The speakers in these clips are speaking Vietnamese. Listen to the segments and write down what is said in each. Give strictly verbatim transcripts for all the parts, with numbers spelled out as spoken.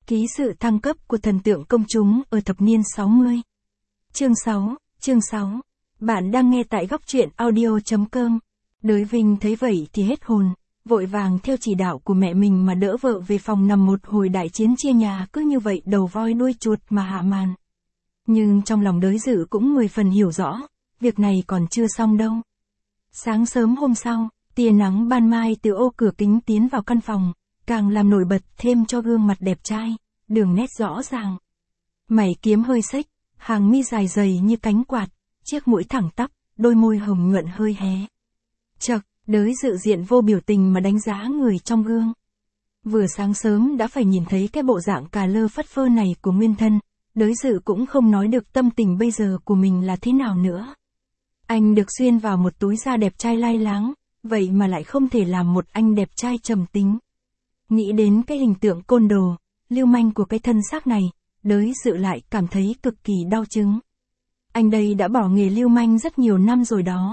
Ký sự thăng cấp của thần tượng công chúng ở thập niên sáu mươi. Chương sáu, chương sáu. Bạn đang nghe tại góc truyện audio chấm com. Đới Vinh thấy vậy thì hết hồn, vội vàng theo chỉ đạo của mẹ mình mà đỡ vợ về phòng nằm một hồi đại chiến chia nhà cứ như vậy đầu voi đuôi chuột mà hạ màn. Nhưng trong lòng Đới Dự cũng mười phần hiểu rõ, việc này còn chưa xong đâu. Sáng sớm hôm sau, tia nắng ban mai từ ô cửa kính tiến vào căn phòng, càng làm nổi bật thêm cho gương mặt đẹp trai, đường nét rõ ràng. Mày kiếm hơi xếch, hàng mi dài dày như cánh quạt, chiếc mũi thẳng tắp, đôi môi hồng nhuận hơi hé. Chậc, Đới Dự diện vô biểu tình mà đánh giá người trong gương. Vừa sáng sớm đã phải nhìn thấy cái bộ dạng cà lơ phất phơ này của nguyên thân, Đới Dự cũng không nói được tâm tình bây giờ của mình là thế nào nữa. Anh được xuyên vào một túi da đẹp trai lai láng, vậy mà lại không thể làm một anh đẹp trai trầm tính. Nghĩ đến cái hình tượng côn đồ, lưu manh của cái thân xác này, Đới Dự lại cảm thấy cực kỳ đau chứng. Anh đây đã bỏ nghề lưu manh rất nhiều năm rồi đó.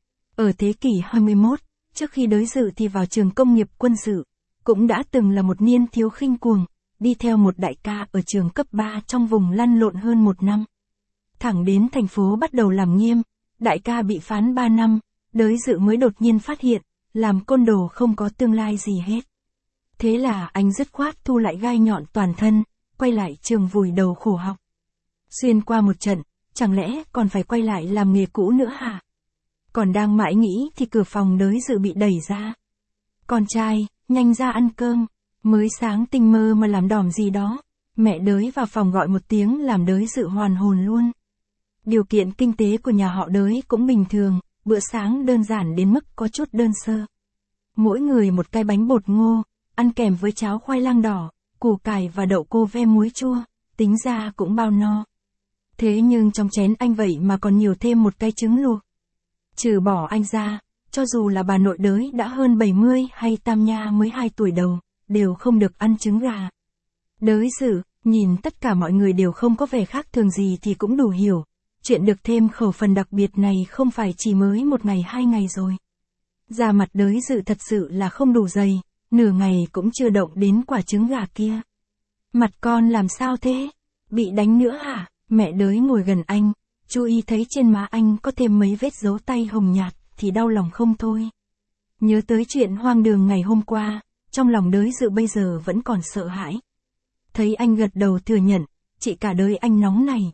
Ở thế kỷ hai mươi mốt, trước khi Đới Dự thì vào trường công nghiệp quân sự, cũng đã từng là một niên thiếu khinh cuồng, đi theo một đại ca ở trường cấp ba trong vùng lăn lộn hơn một năm. Thẳng đến thành phố bắt đầu làm nghiêm, đại ca bị phán ba năm, Đới Dự mới đột nhiên phát hiện, làm côn đồ không có tương lai gì hết. Thế là anh dứt khoát thu lại gai nhọn toàn thân, quay lại trường vùi đầu khổ học. Xuyên qua một trận, chẳng lẽ còn phải quay lại làm nghề cũ nữa hả? Còn đang mãi nghĩ thì cửa phòng Đới Dự bị đẩy ra. Con trai, nhanh ra ăn cơm, mới sáng tinh mơ mà làm đỏm gì đó. Mẹ Đới vào phòng gọi một tiếng làm Đới Dự hoàn hồn luôn. Điều kiện kinh tế của nhà họ Đới cũng bình thường, bữa sáng đơn giản đến mức có chút đơn sơ. Mỗi người một cái bánh bột ngô, ăn kèm với cháo khoai lang đỏ, củ cải và đậu cô ve muối chua, tính ra cũng bao no. Thế nhưng trong chén anh vậy mà còn nhiều thêm một cái trứng luộc. Trừ bỏ anh ra, cho dù là bà nội Đới đã hơn bảy mươi hay Tam Nha mới hai tuổi đầu, đều không được ăn trứng gà. Đới Dự, nhìn tất cả mọi người đều không có vẻ khác thường gì thì cũng đủ hiểu. Chuyện được thêm khẩu phần đặc biệt này không phải chỉ mới một ngày hai ngày rồi. Da mặt Đới Dự thật sự là không đủ dày, nửa ngày cũng chưa động đến quả trứng gà kia. Mặt con làm sao thế? Bị đánh nữa hả? Mẹ Đới ngồi gần anh, chú ý thấy trên má anh có thêm mấy vết dấu tay hồng nhạt, thì đau lòng không thôi. Nhớ tới chuyện hoang đường ngày hôm qua, trong lòng Đới Dự bây giờ vẫn còn sợ hãi. Thấy anh gật đầu thừa nhận, chị cả đời anh nóng này.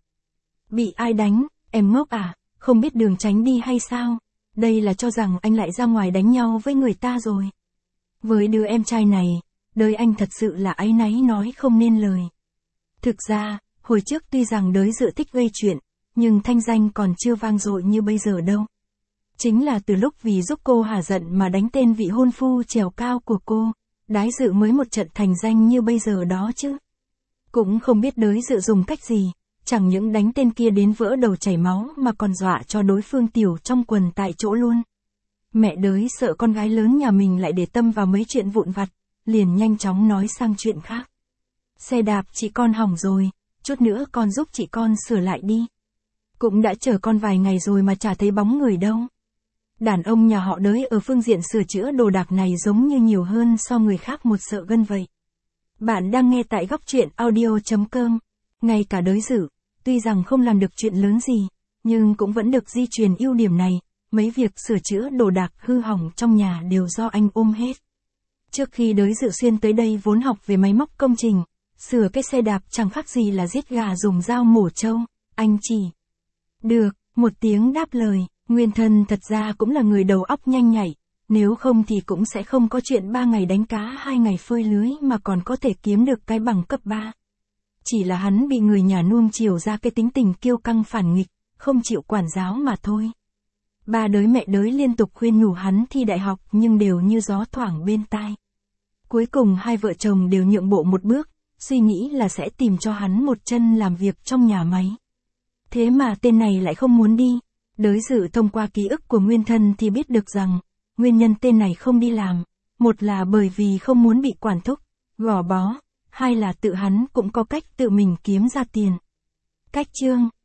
Bị ai đánh, em ngốc à, không biết đường tránh đi hay sao? Đây là cho rằng anh lại ra ngoài đánh nhau với người ta rồi. Với đứa em trai này, đời anh thật sự là áy náy nói không nên lời. Thực ra, hồi trước tuy rằng Đới Dự thích gây chuyện, nhưng thanh danh còn chưa vang dội như bây giờ đâu. Chính là từ lúc vì giúp cô hả giận mà đánh tên vị hôn phu trèo cao của cô, Đái Dự mới một trận thành danh như bây giờ đó chứ. Cũng không biết Đới Dự dùng cách gì, chẳng những đánh tên kia đến vỡ đầu chảy máu mà còn dọa cho đối phương tiểu trong quần tại chỗ luôn. Mẹ Đới sợ con gái lớn nhà mình lại để tâm vào mấy chuyện vụn vặt, liền nhanh chóng nói sang chuyện khác. Xe đạp chị con hỏng rồi, chút nữa con giúp chị con sửa lại đi. Cũng đã chờ con vài ngày rồi mà chả thấy bóng người đâu. Đàn ông nhà họ Đới ở phương diện sửa chữa đồ đạc này giống như nhiều hơn so người khác một sợ gân vậy. Bạn đang nghe tại góc truyện audio chấm com. Ngay cả Đới Dự, tuy rằng không làm được chuyện lớn gì, nhưng cũng vẫn được di truyền ưu điểm này, mấy việc sửa chữa đồ đạc hư hỏng trong nhà đều do anh ôm hết. Trước khi Đới Dự xuyên tới đây vốn học về máy móc công trình, sửa cái xe đạp chẳng khác gì là giết gà dùng dao mổ trâu, anh chỉ được một tiếng đáp lời. Nguyên thân thật ra cũng là người đầu óc nhanh nhạy, nếu không thì cũng sẽ không có chuyện ba ngày đánh cá hai ngày phơi lưới mà còn có thể kiếm được cái bằng cấp ba. Chỉ là hắn bị người nhà nuông chiều ra cái tính tình kiêu căng phản nghịch, không chịu quản giáo mà thôi. Ba Đới mẹ Đới liên tục khuyên nhủ hắn thi đại học nhưng đều như gió thoảng bên tai. Cuối cùng hai vợ chồng đều nhượng bộ một bước, suy nghĩ là sẽ tìm cho hắn một chân làm việc trong nhà máy. Thế mà tên này lại không muốn đi. Đới Dự thông qua ký ức của nguyên thân thì biết được rằng, nguyên nhân tên này không đi làm, một là bởi vì không muốn bị quản thúc, gò bó, hai là tự hắn cũng có cách tự mình kiếm ra tiền. Cách chương